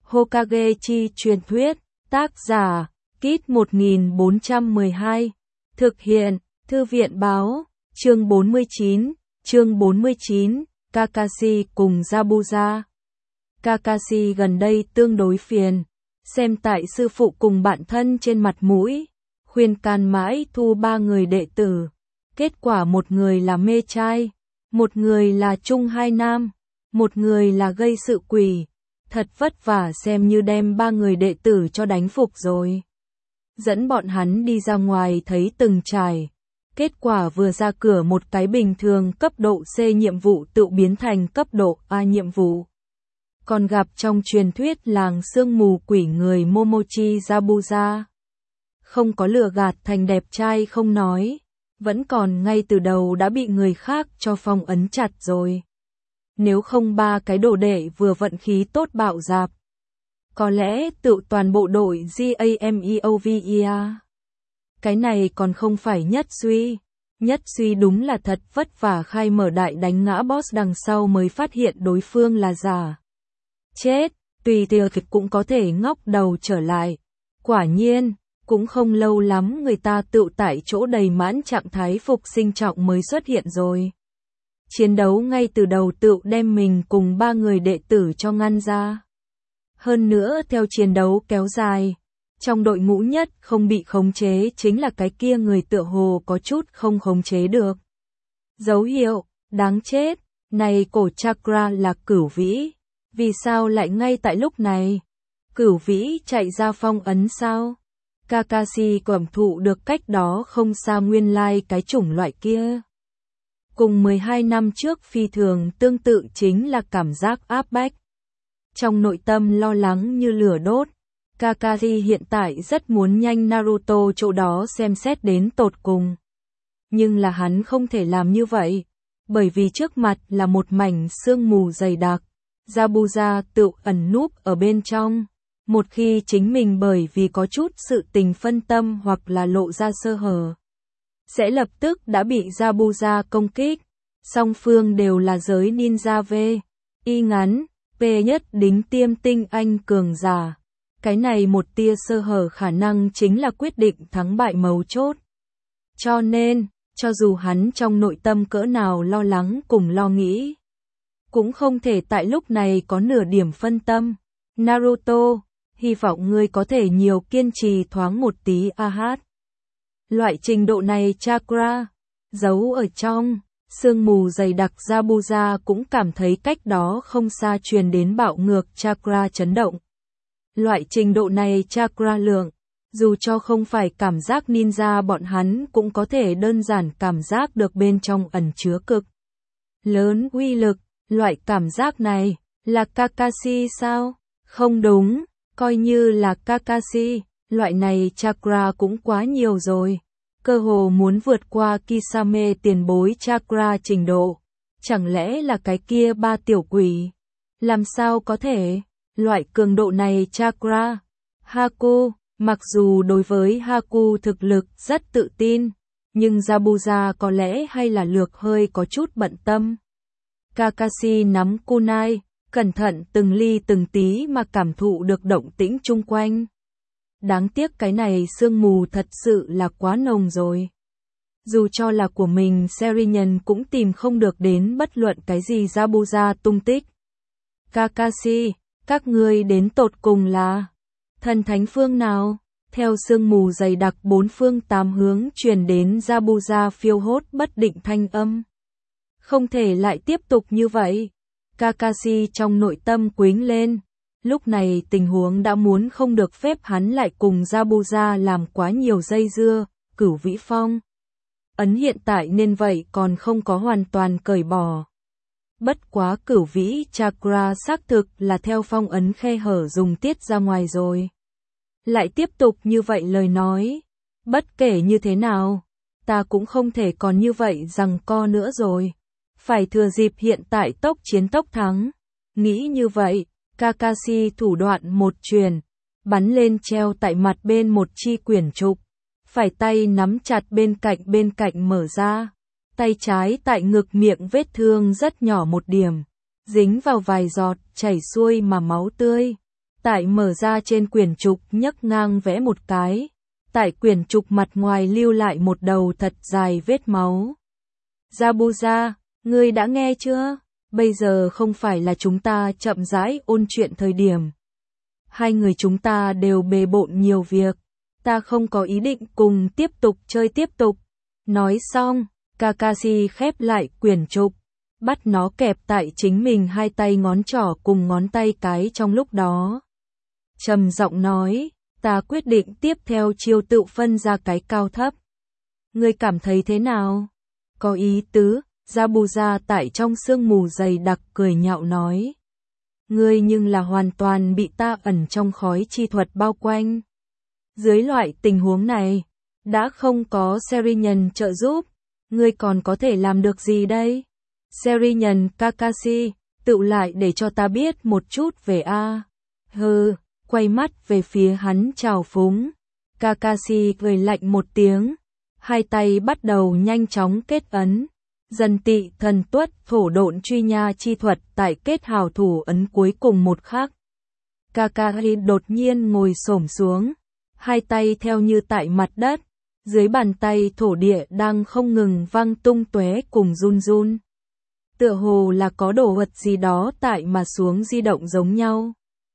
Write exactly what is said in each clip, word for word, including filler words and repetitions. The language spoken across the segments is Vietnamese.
Hokage chi truyền thuyết, tác giả, Kit một nghìn bốn trăm mười hai, thực hiện, Thư viện báo, chương bốn mươi chín, chương bốn mươi chín, Kakashi cùng Zabuza. Kakashi gần đây tương đối phiền, xem tại sư phụ cùng bạn thân trên mặt mũi, khuyên can mãi thu ba người đệ tử. Kết quả một người là mê trai, một người là trung hai nam, một người là gây sự quỷ. Thật vất vả xem như đem ba người đệ tử cho đánh phục rồi. Dẫn bọn hắn đi ra ngoài thấy từng trải. Kết quả vừa ra cửa một cái bình thường cấp độ C nhiệm vụ tự biến thành cấp độ A nhiệm vụ. Còn gặp trong truyền thuyết làng sương mù quỷ người Momochi Zabuza. Không có lừa gạt thành đẹp trai không nói, vẫn còn ngay từ đầu đã bị người khác cho phong ấn chặt rồi. Nếu không ba cái đồ đệ vừa vận khí tốt bạo dạp, có lẽ tự toàn bộ đội GAMEOVEA. Cái này còn không phải nhất suy. Nhất suy đúng là thật vất vả khai mở đại đánh ngã boss đằng sau mới phát hiện đối phương là giả. Chết, tùy tiệc cũng có thể ngóc đầu trở lại. Quả nhiên, cũng không lâu lắm người ta tự tại chỗ đầy mãn trạng thái phục sinh trọng mới xuất hiện rồi. Chiến đấu ngay từ đầu tự đem mình cùng ba người đệ tử cho ngăn ra. Hơn nữa theo chiến đấu kéo dài, trong đội ngũ nhất không bị khống chế chính là cái kia người tựa hồ có chút không khống chế được. Dấu hiệu, đáng chết, này cổ chakra là Cửu Vĩ, vì sao lại ngay tại lúc này? Cửu Vĩ chạy ra phong ấn sao? Kakashi cảm thụ được cách đó không xa nguyên lai cái chủng loại kia. Cùng mười hai năm trước phi thường tương tự chính là cảm giác áp bách. Trong nội tâm lo lắng như lửa đốt, Kakashi hiện tại rất muốn nhanh Naruto chỗ đó xem xét đến tột cùng. Nhưng là hắn không thể làm như vậy, bởi vì trước mặt là một mảnh sương mù dày đặc. Zabuza tự ẩn núp ở bên trong. Một khi chính mình bởi vì có chút sự tình phân tâm hoặc là lộ ra sơ hở, sẽ lập tức đã bị Zabuza công kích. Song phương đều là giới ninja V, y ngắn, P nhất đính tiêm tinh anh cường giả. Cái này một tia sơ hở khả năng chính là quyết định thắng bại mấu chốt. Cho nên, cho dù hắn trong nội tâm cỡ nào lo lắng cùng lo nghĩ, cũng không thể tại lúc này có nửa điểm phân tâm. Naruto, hy vọng ngươi có thể nhiều kiên trì thoáng một tí a hát. Loại trình độ này chakra, giấu ở trong sương mù dày đặc. Zabuza cũng cảm thấy cách đó không xa truyền đến bạo ngược chakra chấn động. Loại trình độ này chakra lượng, dù cho không phải cảm giác ninja bọn hắn cũng có thể đơn giản cảm giác được bên trong ẩn chứa cực lớn uy lực. Loại cảm giác này, là Kakashi sao? Không đúng, coi như là Kakashi, loại này chakra cũng quá nhiều rồi. Cơ hồ muốn vượt qua Kisame tiền bối chakra trình độ. Chẳng lẽ là cái kia ba tiểu quỷ? Làm sao có thể? Loại cường độ này chakra. Haku, mặc dù đối với Haku thực lực rất tự tin, nhưng Zabuza có lẽ hay là lược hơi có chút bận tâm. Kakashi nắm kunai, cẩn thận từng ly từng tí mà cảm thụ được động tĩnh chung quanh. Đáng tiếc cái này sương mù thật sự là quá nồng rồi. Dù cho là của mình Serinhân cũng tìm không được đến bất luận cái gì Zabuza tung tích. Kakashi, các ngươi đến tột cùng là thần thánh phương nào? Theo sương mù dày đặc bốn phương tám hướng truyền đến Zabuza phiêu hốt bất định thanh âm. Không thể lại tiếp tục như vậy. Kakashi trong nội tâm quấy lên. Lúc này tình huống đã muốn không được phép hắn lại cùng Zabuza làm quá nhiều dây dưa. Cửu Vĩ Phong ấn hiện tại nên vậy còn không có hoàn toàn cởi bỏ. Bất quá Cửu Vĩ chakra xác thực là theo phong ấn khe hở dùng tiết ra ngoài rồi. Lại tiếp tục như vậy lời nói, bất kể như thế nào, ta cũng không thể còn như vậy giằng co nữa rồi. Phải thừa dịp hiện tại tốc chiến tốc thắng. Nghĩ như vậy, Kakashi thủ đoạn một truyền, bắn lên treo tại mặt bên một chi quyển trục. Phải tay nắm chặt bên cạnh bên cạnh mở ra. Tay trái tại ngực miệng vết thương rất nhỏ một điểm, dính vào vài giọt, chảy xuôi mà máu tươi. tại mở ra trên quyển trục nhấc ngang vẽ một cái, tại quyển trục mặt ngoài lưu lại một đầu thật dài vết máu. Zabuza, ngươi đã nghe chưa? Bây giờ không phải là chúng ta chậm rãi ôn chuyện thời điểm. Hai người chúng ta đều bề bộn nhiều việc, ta không có ý định cùng tiếp tục chơi tiếp tục. Nói xong, Kakashi khép lại quyển trục, bắt nó kẹp tại chính mình hai tay ngón trỏ cùng ngón tay cái trong lúc đó. Trầm giọng nói, ta quyết định tiếp theo chiêu tự phân ra cái cao thấp. Ngươi cảm thấy thế nào? Có ý tứ, Zabuza tại trong sương mù dày đặc cười nhạo nói. Ngươi nhưng là hoàn toàn bị ta ẩn trong khói chi thuật bao quanh. Dưới loại tình huống này, đã không có Serinhân trợ giúp, ngươi còn có thể làm được gì đây? Serinhân Kakashi, tự lại để cho ta biết một chút về A. Hừ, quay mắt về phía hắn trào phúng. Kakashi cười lạnh một tiếng, hai tay bắt đầu nhanh chóng kết ấn. Dần tị thần tuất thổ độn truy nha chi thuật tại kết hào thủ ấn cuối cùng một khắc. Kakashi đột nhiên ngồi xổm xuống, hai tay theo như tại mặt đất, dưới bàn tay thổ địa đang không ngừng văng tung tóe cùng run run. Tựa hồ là có đồ vật gì đó tại mà xuống di động giống nhau.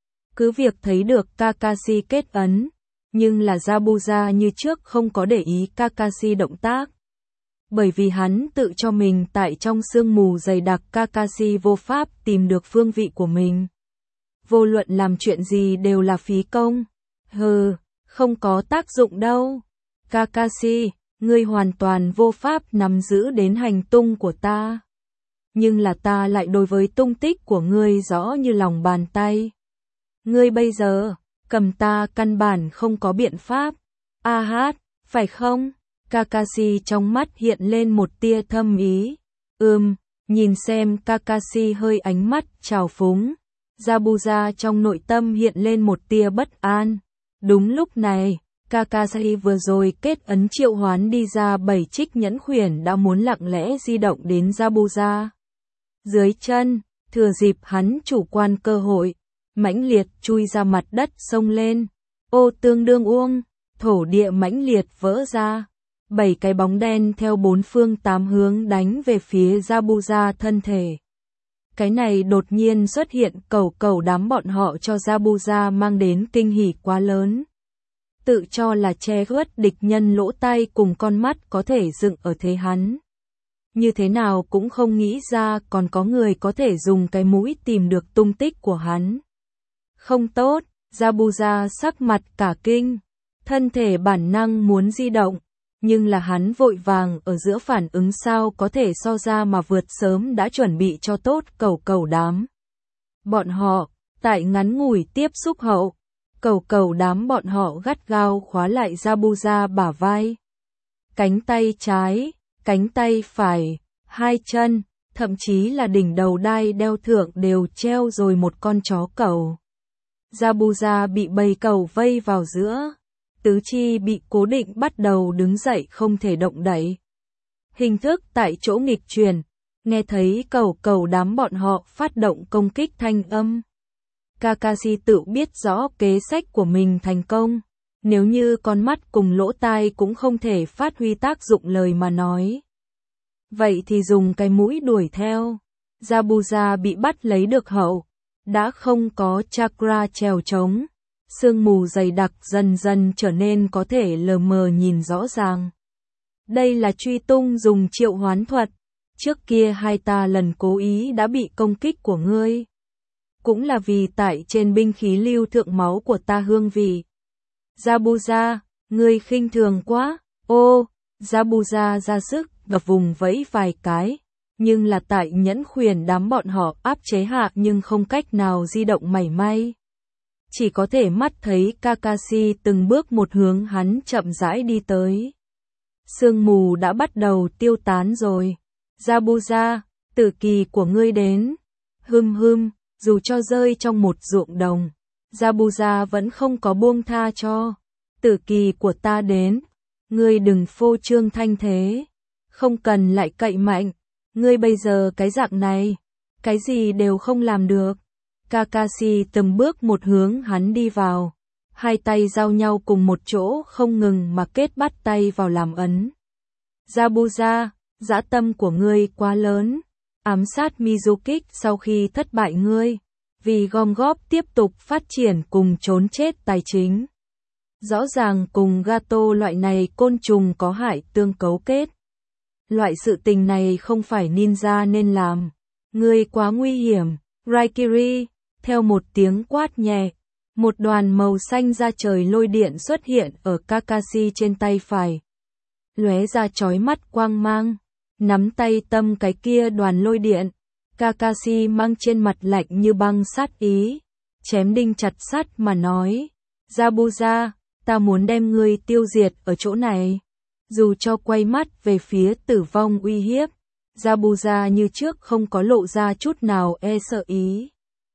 Cứ việc thấy được Kakashi kết ấn, nhưng là Zabuza như trước không có để ý Kakashi động tác. Bởi vì hắn tự cho mình tại trong sương mù dày đặc Kakashi vô pháp tìm được phương vị của mình. Vô luận làm chuyện gì đều là phí công. Hừ, không có tác dụng đâu. Kakashi, ngươi hoàn toàn vô pháp nắm giữ đến hành tung của ta. Nhưng là ta lại đối với tung tích của ngươi rõ như lòng bàn tay. Ngươi bây giờ, cầm ta căn bản không có biện pháp. A hát, phải không? Kakashi trong mắt hiện lên một tia thâm ý. Ừm, nhìn xem Kakashi hơi ánh mắt trào phúng. Zabuza trong nội tâm hiện lên một tia bất an. Đúng lúc này, Kakashi vừa rồi kết ấn triệu hoán đi ra bảy trích nhẫn khuyển đã muốn lặng lẽ di động đến Zabuza. Dưới chân, thừa dịp hắn chủ quan cơ hội, mãnh liệt chui ra mặt đất xông lên. Ô tương đương uông, thổ địa mãnh liệt vỡ ra. Bảy cái bóng đen theo bốn phương tám hướng đánh về phía Zabuza thân thể. Cái này đột nhiên xuất hiện cầu cầu đám bọn họ cho Zabuza mang đến kinh hỉ quá lớn. Tự cho là che khuất địch nhân lỗ tai cùng con mắt có thể dựng ở thế hắn. Như thế nào cũng không nghĩ ra còn có người có thể dùng cái mũi tìm được tung tích của hắn. Không tốt, Zabuza sắc mặt cả kinh, thân thể bản năng muốn di động, nhưng là hắn vội vàng ở giữa phản ứng sao có thể so ra mà vượt sớm đã chuẩn bị cho tốt cầu cầu đám. Bọn họ, tại ngắn ngủi tiếp xúc hậu, cầu cầu đám bọn họ gắt gao khóa lại Zabuza bả vai. Cánh tay trái, cánh tay phải, hai chân, thậm chí là đỉnh đầu đai đeo thượng đều treo rồi một con chó cầu. Zabuza bị bầy cầu vây vào giữa, tứ chi bị cố định bắt đầu đứng dậy không thể động đậy. Hình thức tại chỗ nghịch chuyển, nghe thấy cầu cầu đám bọn họ phát động công kích thanh âm. Kakashi tự biết rõ kế sách của mình thành công, nếu như con mắt cùng lỗ tai cũng không thể phát huy tác dụng lời mà nói. Vậy thì dùng cái mũi đuổi theo. Zabuza bị bắt lấy được hậu, đã không có chakra trèo trống. Sương mù dày đặc dần dần trở nên có thể lờ mờ nhìn rõ ràng. Đây là truy tung dùng triệu hoán thuật. Trước kia hai ta lần cố ý đã bị công kích của ngươi. Cũng là vì tại trên binh khí lưu thượng máu của ta hương vị. Zabuza, ngươi khinh thường quá. Ô, Zabuza ra sức gập vùng vẫy vài cái. Nhưng là tại nhẫn khuyển đám bọn họ áp chế hạ nhưng không cách nào di động mảy may. Chỉ có thể mắt thấy Kakashi từng bước một hướng hắn chậm rãi đi tới. Sương mù đã bắt đầu tiêu tán rồi. Zabuza, tử kỳ của ngươi đến. Hừm hừm, dù cho rơi trong một ruộng đồng, Zabuza vẫn không có buông tha cho. Tử kỳ của ta đến. Ngươi đừng phô trương thanh thế. Không cần lại cậy mạnh. Ngươi bây giờ cái dạng này, cái gì đều không làm được. Kakashi từng bước một hướng hắn đi vào, hai tay giao nhau cùng một chỗ không ngừng mà kết bắt tay vào làm ấn. Zabuza, dã tâm của ngươi quá lớn, ám sát Mizukig sau khi thất bại ngươi, vì gom góp tiếp tục phát triển cùng trốn chết tài chính. Rõ ràng cùng Gato loại này côn trùng có hại tương cấu kết. Loại sự tình này không phải ninja nên làm. Ngươi quá nguy hiểm, Raikiri, theo một tiếng quát nhẹ. Một đoàn màu xanh da trời lôi điện xuất hiện ở Kakashi trên tay phải. Lóe ra chói mắt quang mang, nắm tay tâm cái kia đoàn lôi điện. Kakashi mang trên mặt lạnh như băng sát ý, chém đinh chặt sắt mà nói, Zabuza, ta muốn đem ngươi tiêu diệt ở chỗ này. Dù cho quay mắt về phía tử vong uy hiếp, Zabuza như trước không có lộ ra chút nào e sợ ý.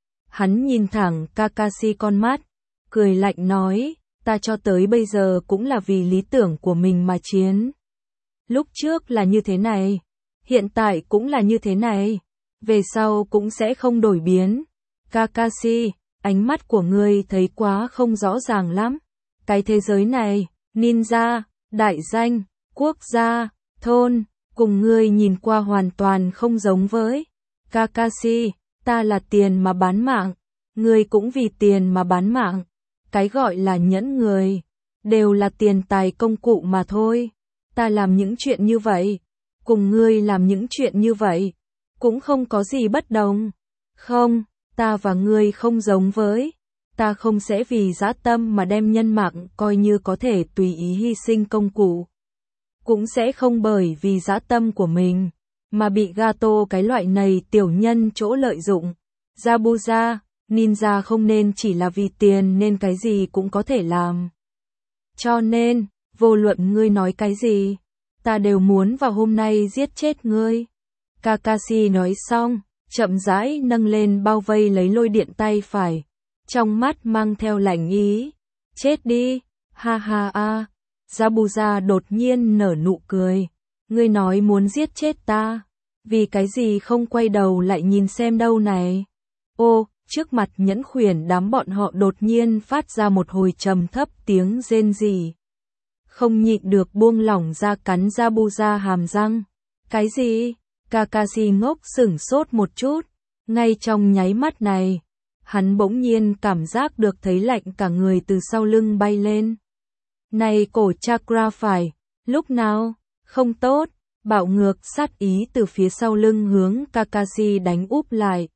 Hắn nhìn thẳng Kakashi con mắt, cười lạnh nói, ta cho tới bây giờ cũng là vì lý tưởng của mình mà chiến. Lúc trước là như thế này, hiện tại cũng là như thế này, về sau cũng sẽ không đổi biến. Kakashi, ánh mắt của ngươi thấy quá không rõ ràng lắm. Cái thế giới này, ninja, đại danh, quốc gia, thôn, cùng ngươi nhìn qua hoàn toàn không giống với. Kakashi, ta là tiền mà bán mạng, ngươi cũng vì tiền mà bán mạng. Cái gọi là nhẫn người, đều là tiền tài công cụ mà thôi. Ta làm những chuyện như vậy, cùng ngươi làm những chuyện như vậy, cũng không có gì bất đồng. Không, ta và ngươi không giống với. Ta không sẽ vì dã tâm mà đem nhân mạng coi như có thể tùy ý hy sinh công cụ. Cũng sẽ không bởi vì dã tâm của mình, mà bị Gato cái loại này tiểu nhân chỗ lợi dụng. Zabuza, ninja không nên chỉ là vì tiền nên cái gì cũng có thể làm. Cho nên, vô luận ngươi nói cái gì, ta đều muốn vào hôm nay giết chết ngươi. Kakashi nói xong, chậm rãi nâng lên bao vây lấy lôi điện tay phải, trong mắt mang theo lạnh ý. Chết đi, ha ha a. Zabuza đột nhiên nở nụ cười. Ngươi nói muốn giết chết ta, vì cái gì không quay đầu lại nhìn xem đâu này. Ô, trước mặt nhẫn khuyển đám bọn họ đột nhiên phát ra một hồi trầm thấp tiếng rên rỉ. Không nhịn được buông lỏng ra cắn Zabuza hàm răng. Cái gì? Kakashi ngốc sửng sốt một chút. Ngay trong nháy mắt này, hắn bỗng nhiên cảm giác được thấy lạnh cả người từ sau lưng bay lên. Này cổ chakra phải, lúc nào? Không tốt, bạo ngược sát ý từ phía sau lưng hướng Kakashi đánh úp lại.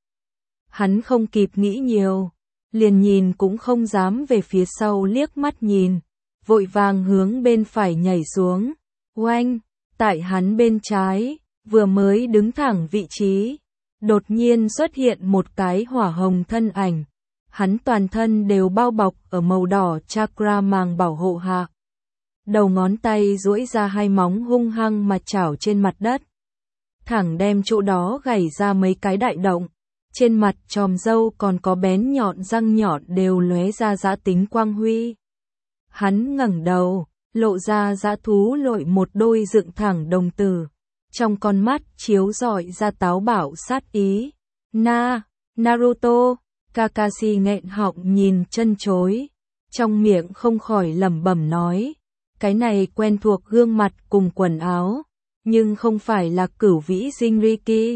Hắn không kịp nghĩ nhiều, liền nhìn cũng không dám về phía sau liếc mắt nhìn, vội vàng hướng bên phải nhảy xuống. Oanh, tại hắn bên trái, vừa mới đứng thẳng vị trí, đột nhiên xuất hiện một cái hỏa hồng thân ảnh. Hắn toàn thân đều bao bọc ở màu đỏ chakra màng bảo hộ hạ. Đầu ngón tay duỗi ra hai móng hung hăng mà chảo trên mặt đất. Thẳng đem chỗ đó gảy ra mấy cái đại động. Trên mặt chòm râu còn có bén nhọn răng nhọn đều lóe ra dã tính quang huy. Hắn ngẩng đầu, lộ ra dã thú lội một đôi dựng thẳng đồng tử. Trong con mắt chiếu rọi ra táo bạo sát ý. Na, Naruto, Kakashi nghẹn họng nhìn chân chối. Trong miệng không khỏi lẩm bẩm nói. Cái này quen thuộc gương mặt cùng quần áo. Nhưng không phải là cửu vĩ Jinriki.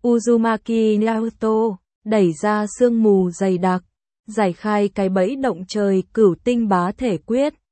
Uzumaki Naruto, đẩy ra sương mù dày đặc. Giải khai cái bẫy động trời cửu tinh bá thể quyết.